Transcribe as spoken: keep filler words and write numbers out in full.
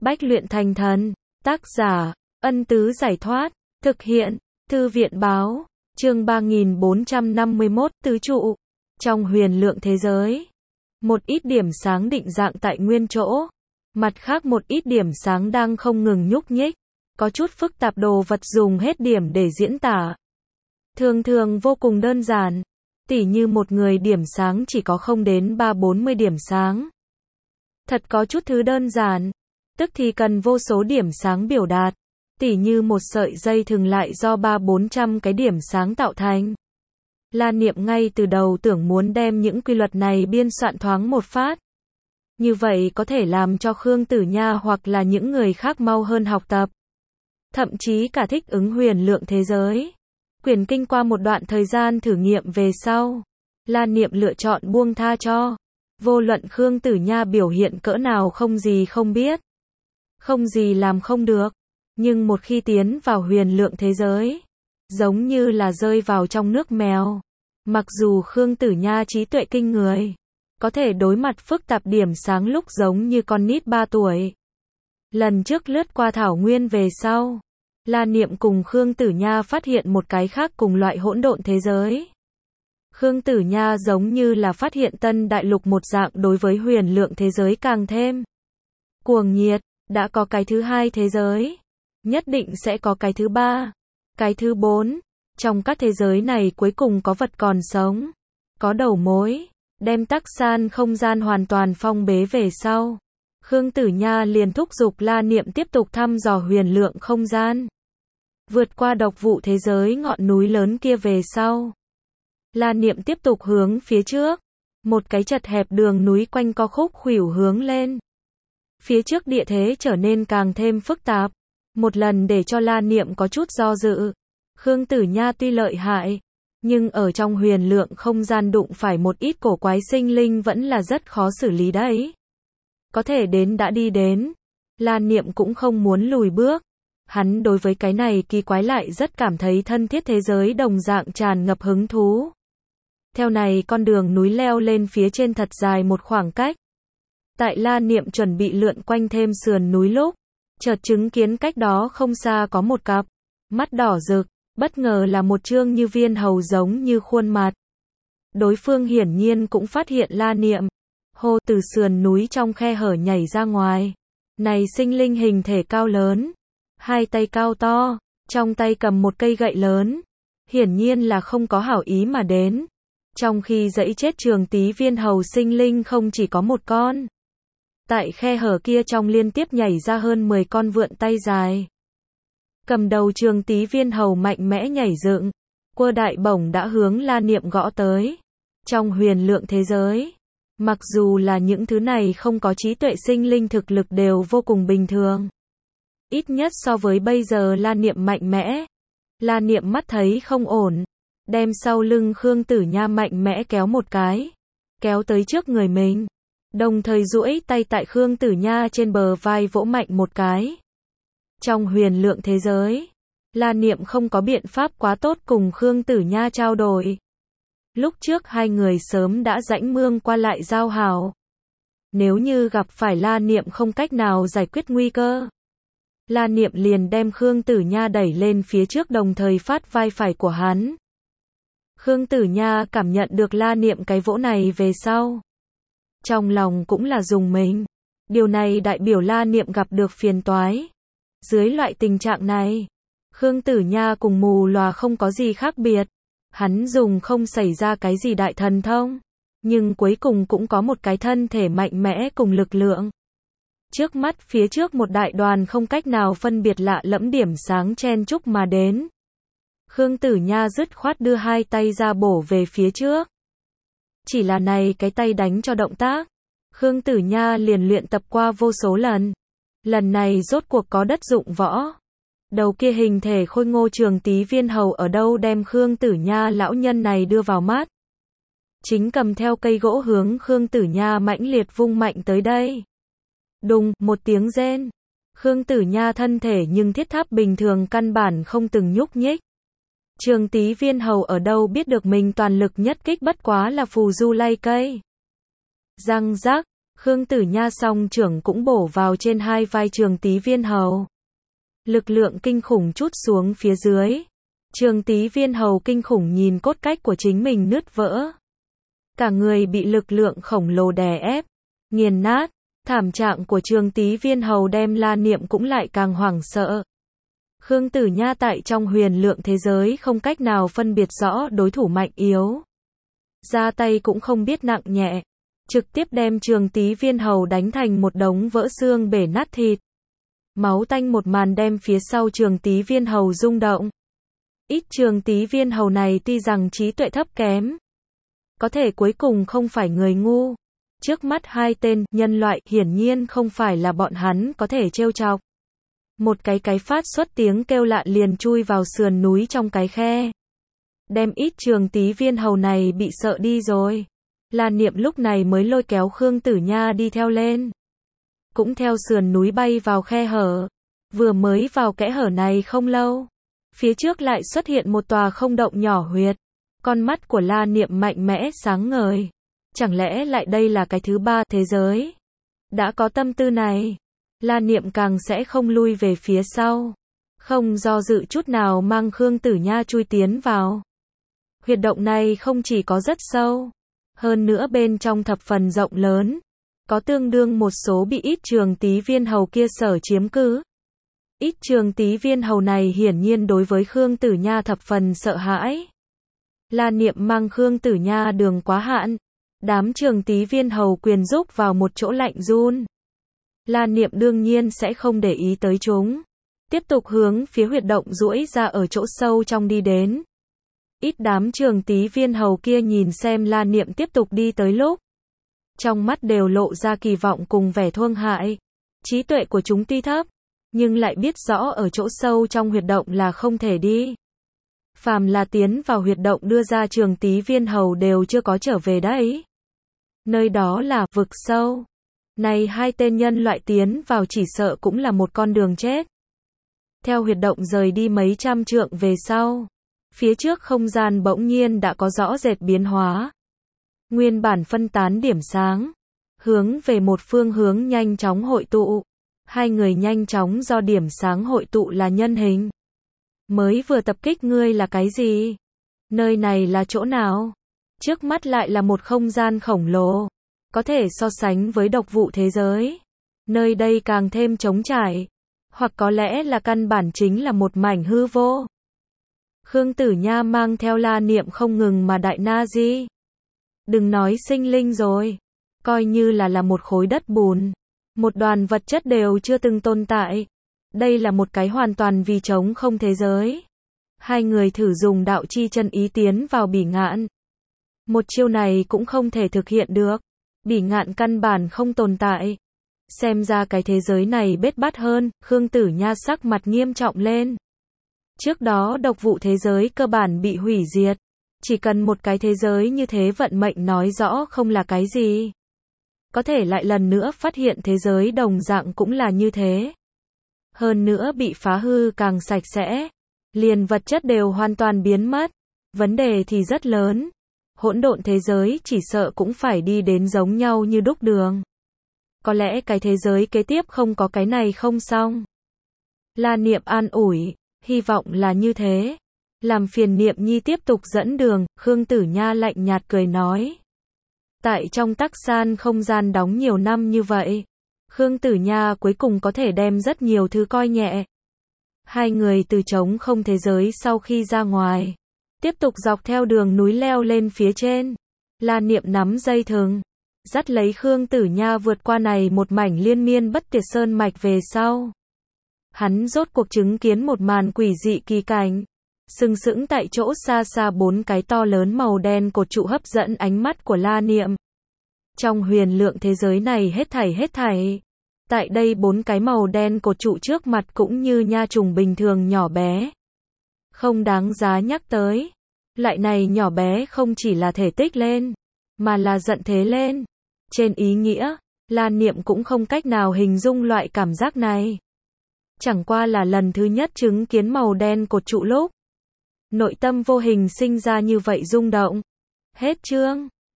Bách luyện thành thần. Tác giả, Ân Tứ Giải Thoát. Thực hiện, Thư viện Báo. Chương ba nghìn bốn trăm năm mươi mốt, Tứ trụ. Trong huyền lượng thế giới, một ít điểm sáng định dạng tại nguyên chỗ. Mặt khác một ít điểm sáng đang không ngừng nhúc nhích. Có chút phức tạp, đồ vật dùng hết điểm để diễn tả. Thường thường vô cùng đơn giản. Tỉ như một người điểm sáng chỉ có không đến ba bốn mươi điểm sáng. Thật có chút thứ đơn giản. Tức thì cần vô số điểm sáng biểu đạt. Tỉ như một sợi dây thừng lại do ba bốn trăm cái điểm sáng tạo thành. La Niệm ngay từ đầu tưởng muốn đem những quy luật này biên soạn thoáng một phát. Như vậy có thể làm cho Khương Tử Nha hoặc là những người khác mau hơn học tập. Thậm chí cả thích ứng huyền lượng thế giới. Quyển kinh qua một đoạn thời gian thử nghiệm về sau, La Niệm lựa chọn buông tha cho. Vô luận Khương Tử Nha biểu hiện cỡ nào không gì không biết. Không gì làm không được. Nhưng một khi tiến vào huyền lượng thế giới, giống như là rơi vào trong nước mèo. Mặc dù Khương Tử Nha trí tuệ kinh người, có thể đối mặt phức tạp điểm sáng lúc giống như con nít ba tuổi. Lần trước lướt qua thảo nguyên về sau, La Niệm cùng Khương Tử Nha phát hiện một cái khác cùng loại hỗn độn thế giới. Khương Tử Nha giống như là phát hiện tân đại lục một dạng, đối với huyền lượng thế giới càng thêm cuồng nhiệt. Đã có cái thứ hai thế giới, nhất định sẽ có cái thứ ba, cái thứ bốn. Trong các thế giới này cuối cùng có vật còn sống, có đầu mối. Đem tắc san không gian hoàn toàn phong bế về sau, Khương Tử Nha liền thúc giục La Niệm tiếp tục thăm dò huyền lượng không gian. Vượt qua độc vụ thế giới ngọn núi lớn kia về sau, La Niệm tiếp tục hướng phía trước. Một cái chật hẹp đường núi quanh co khúc khuỷu hướng lên. Phía trước địa thế trở nên càng thêm phức tạp. Một lần để cho La Niệm có chút do dự. Khương Tử Nha tuy lợi hại, nhưng ở trong huyền lượng không gian đụng phải một ít cổ quái sinh linh vẫn là rất khó xử lý đấy. Có thể đến đã đi đến. La Niệm cũng không muốn lùi bước. Hắn đối với cái này kỳ quái lại rất cảm thấy thân thiết thế giới đồng dạng tràn ngập hứng thú. Theo này con đường núi leo lên phía trên thật dài một khoảng cách. Tại La Niệm chuẩn bị lượn quanh thêm sườn núi lúc, chợt chứng kiến cách đó không xa có một cặp mắt đỏ rực, bất ngờ là một trương như viên hầu giống như khuôn mặt. Đối phương hiển nhiên cũng phát hiện La Niệm. Hô, từ sườn núi trong khe hở nhảy ra ngoài. Này sinh linh hình thể cao lớn, hai tay cao to, trong tay cầm một cây gậy lớn. Hiển nhiên là không có hảo ý mà đến. Trong khi dẫy chết trường tí viên hầu sinh linh không chỉ có một con. Tại khe hở kia trong liên tiếp nhảy ra hơn mười con vượn tay dài. Cầm đầu trường tí viên hầu mạnh mẽ nhảy dựng, quơ đại bổng đã hướng La Niệm gõ tới. Trong huyền lượng thế giới, mặc dù là những thứ này không có trí tuệ sinh linh thực lực đều vô cùng bình thường. Ít nhất so với bây giờ La Niệm mạnh mẽ. La Niệm mắt thấy không ổn, đem sau lưng Khương Tử Nha mạnh mẽ kéo một cái, kéo tới trước người mình. Đồng thời duỗi tay tại Khương Tử Nha trên bờ vai vỗ mạnh một cái. Trong huyền lượng thế giới, La Niệm không có biện pháp quá tốt cùng Khương Tử Nha trao đổi. Lúc trước hai người sớm đã rãnh mương qua lại giao hảo. Nếu như gặp phải La Niệm không cách nào giải quyết nguy cơ, La Niệm liền đem Khương Tử Nha đẩy lên phía trước đồng thời phát vai phải của hắn. Khương Tử Nha cảm nhận được La Niệm cái vỗ này về sau, trong lòng cũng là rùng mình. Điều này đại biểu La Niệm gặp được phiền toái. Dưới loại tình trạng này, Khương Tử Nha cùng mù lòa không có gì khác biệt. Hắn dùng không xảy ra cái gì đại thần thông, nhưng cuối cùng cũng có một cái thân thể mạnh mẽ cùng lực lượng. Trước mắt phía trước một đại đoàn không cách nào phân biệt lạ lẫm điểm sáng chen chúc mà đến. Khương Tử Nha dứt khoát đưa hai tay ra bổ về phía trước. Chỉ là này cái tay đánh cho động tác, Khương Tử Nha liền luyện tập qua vô số lần. Lần này rốt cuộc có đất dụng võ. Đầu kia hình thể khôi ngô trường tí viên hầu ở đâu đem Khương Tử Nha lão nhân này đưa vào mắt. Chính cầm theo cây gỗ hướng Khương Tử Nha mãnh liệt vung mạnh tới đây. Đùng, một tiếng rên. Khương Tử Nha thân thể nhưng thiết tháp bình thường căn bản không từng nhúc nhích. Trường tí viên hầu ở đâu biết được mình toàn lực nhất kích bất quá là phù du lay cây. Răng rắc, Khương Tử Nha song trưởng cũng bổ vào trên hai vai Trường Tý Viên Hầu. Lực lượng kinh khủng trút xuống phía dưới. Trường Tý Viên Hầu kinh khủng nhìn cốt cách của chính mình nứt vỡ. Cả người bị lực lượng khổng lồ đè ép, nghiền nát. Thảm trạng của Trường Tý Viên Hầu đem La Niệm cũng lại càng hoảng sợ. Khương Tử Nha tại trong huyền lượng thế giới không cách nào phân biệt rõ đối thủ mạnh yếu. Ra tay cũng không biết nặng nhẹ. Trực tiếp đem Trường Tý Viên Hầu đánh thành một đống vỡ xương bể nát thịt. Máu tanh một màn đem phía sau Trường Tý Viên Hầu rung động. Ít Trường Tý Viên Hầu này tuy rằng trí tuệ thấp kém, có thể cuối cùng không phải người ngu. Trước mắt hai tên nhân loại hiển nhiên không phải là bọn hắn có thể trêu chọc. Một cái cái phát xuất tiếng kêu lạ liền chui vào sườn núi trong cái khe. Đem ít Trường Tý Viên Hầu này bị sợ đi rồi. La Niệm lúc này mới lôi kéo Khương Tử Nha đi theo lên. Cũng theo sườn núi bay vào khe hở. Vừa mới vào kẽ hở này không lâu, phía trước lại xuất hiện một tòa không động nhỏ huyệt. Con mắt của La Niệm mạnh mẽ sáng ngời. Chẳng lẽ lại đây là cái thứ ba thế giới? Đã có tâm tư này, La Niệm càng sẽ không lui về phía sau. Không do dự chút nào mang Khương Tử Nha chui tiến vào. Huyệt động này không chỉ có rất sâu, hơn nữa bên trong thập phần rộng lớn. Có tương đương một số bị ít Trường Tý Viên Hầu kia sở chiếm cứ. Ít Trường Tý Viên Hầu này hiển nhiên đối với Khương Tử Nha thập phần sợ hãi. La Niệm mang Khương Tử Nha đường quá hạn. Đám Trường Tý Viên Hầu quyền rúc vào một chỗ lạnh run. La Niệm đương nhiên sẽ không để ý tới chúng. Tiếp tục hướng phía huyệt động duỗi ra ở chỗ sâu trong đi đến. Ít đám Trường Tý Viên Hầu kia nhìn xem La Niệm tiếp tục đi tới lúc. Trong mắt đều lộ ra kỳ vọng cùng vẻ thương hại. Trí tuệ của chúng tuy thấp, nhưng lại biết rõ ở chỗ sâu trong huyệt động là không thể đi. Phàm là tiến vào huyệt động đưa ra Trường Tý Viên Hầu đều chưa có trở về đấy. Nơi đó là vực sâu. Này hai tên nhân loại tiến vào chỉ sợ cũng là một con đường chết. Theo huyệt động rời đi mấy trăm trượng về sau, phía trước không gian bỗng nhiên đã có rõ rệt biến hóa. Nguyên bản phân tán điểm sáng, hướng về một phương hướng nhanh chóng hội tụ. Hai người nhanh chóng do điểm sáng hội tụ là nhân hình. Mới vừa tập kích ngươi là cái gì? Nơi này là chỗ nào? Trước mắt lại là một không gian khổng lồ, có thể so sánh với độc vụ thế giới. Nơi đây càng thêm trống trải, hoặc có lẽ là căn bản chính là một mảnh hư vô. Khương Tử Nha mang theo La Niệm không ngừng mà đại na di. Đừng nói sinh linh rồi, coi như là là một khối đất bùn, một đoàn vật chất đều chưa từng tồn tại. Đây là một cái hoàn toàn vì trống không thế giới. Hai người thử dùng đạo chi chân ý tiến vào bỉ ngạn. Một chiêu này cũng không thể thực hiện được. Bỉ ngạn căn bản không tồn tại. Xem ra cái thế giới này bết bát hơn, Khương Tử Nha sắc mặt nghiêm trọng lên. Trước đó độc vụ thế giới cơ bản bị hủy diệt. Chỉ cần một cái thế giới như thế vận mệnh nói rõ không là cái gì. Có thể lại lần nữa phát hiện thế giới đồng dạng cũng là như thế. Hơn nữa bị phá hư càng sạch sẽ. Liền vật chất đều hoàn toàn biến mất. Vấn đề thì rất lớn. Hỗn độn thế giới chỉ sợ cũng phải đi đến giống nhau như đúc đường. Có lẽ cái thế giới kế tiếp không có cái này không xong. La Niệm an ủi, hy vọng là như thế. Làm phiền Niệm Nhi tiếp tục dẫn đường, Khương Tử Nha lạnh nhạt cười nói. Tại trong tắc san không gian đóng nhiều năm như vậy, Khương Tử Nha cuối cùng có thể đem rất nhiều thứ coi nhẹ. Hai người từ trống không thế giới sau khi ra ngoài, tiếp tục dọc theo đường núi leo lên phía trên. La Niệm nắm dây thừng, dắt lấy Khương Tử Nha vượt qua này một mảnh liên miên bất tuyệt sơn mạch về sau. Hắn rốt cuộc chứng kiến một màn quỷ dị kỳ cảnh. Sừng sững tại chỗ xa xa bốn cái to lớn màu đen cột trụ hấp dẫn ánh mắt của La Niệm. Trong huyền lượng thế giới này hết thảy hết thảy. Tại đây bốn cái màu đen cột trụ trước mặt cũng như nha trùng bình thường nhỏ bé. Không đáng giá nhắc tới. Loại này nhỏ bé không chỉ là thể tích lên, mà là giận thế lên. Trên ý nghĩa, La Niệm cũng không cách nào hình dung loại cảm giác này. Chẳng qua là lần thứ nhất chứng kiến màu đen cột trụ lúc. Nội tâm vô hình sinh ra như vậy rung động. Hết chương.